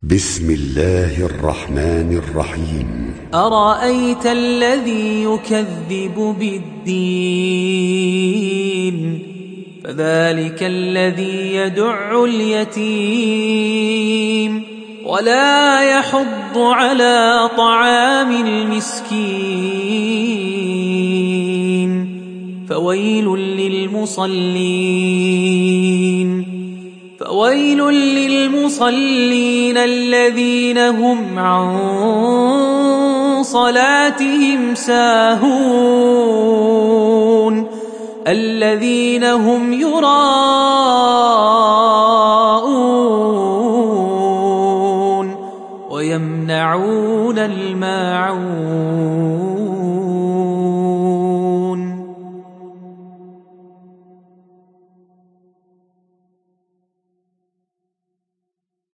بسم الله الرحمن الرحيم. أرأيت الذي يكذب بالدين فذلك الذي يدع اليتيم ولا يحض على طعام المسكين فويل للمصلين الذين هم عن صلاتهم ساهون الذين هم يراءون ويمنعون الماعون.